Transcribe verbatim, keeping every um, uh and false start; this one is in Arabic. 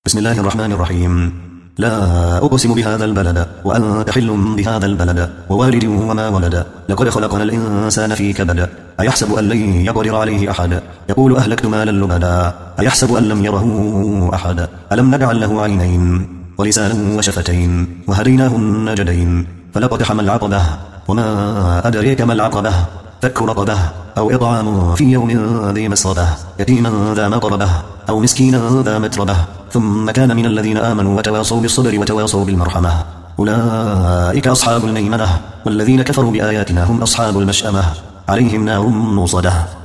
بسم الله الرحمن الرحيم. لا أقسم بهذا البلد وأنت حل بهذا البلد ووالد وما ولد. لقد خلقنا الإنسان في كبد. أيحسب أن لن يقدر عليه أحد. يقول أهلكت مالا لبدا. أيحسب أن لم يره أحد. ألم نجعل له عينين ولسانا وشفتين وهديناه النجدين. فلقتحم العقبة وما أدريك ما العقبة. فك رقبة أو إطعام في يوم ذي مسربة يتيما ذا مقربة أو مسكينا ذا متربة ثم كان من الذين آمنوا وتواصوا بالصبر وتواصوا بالمرحمة أولئك أصحاب الميمنة والذين كفروا بآياتنا هم أصحاب المشأمة عليهم نار مؤصدة.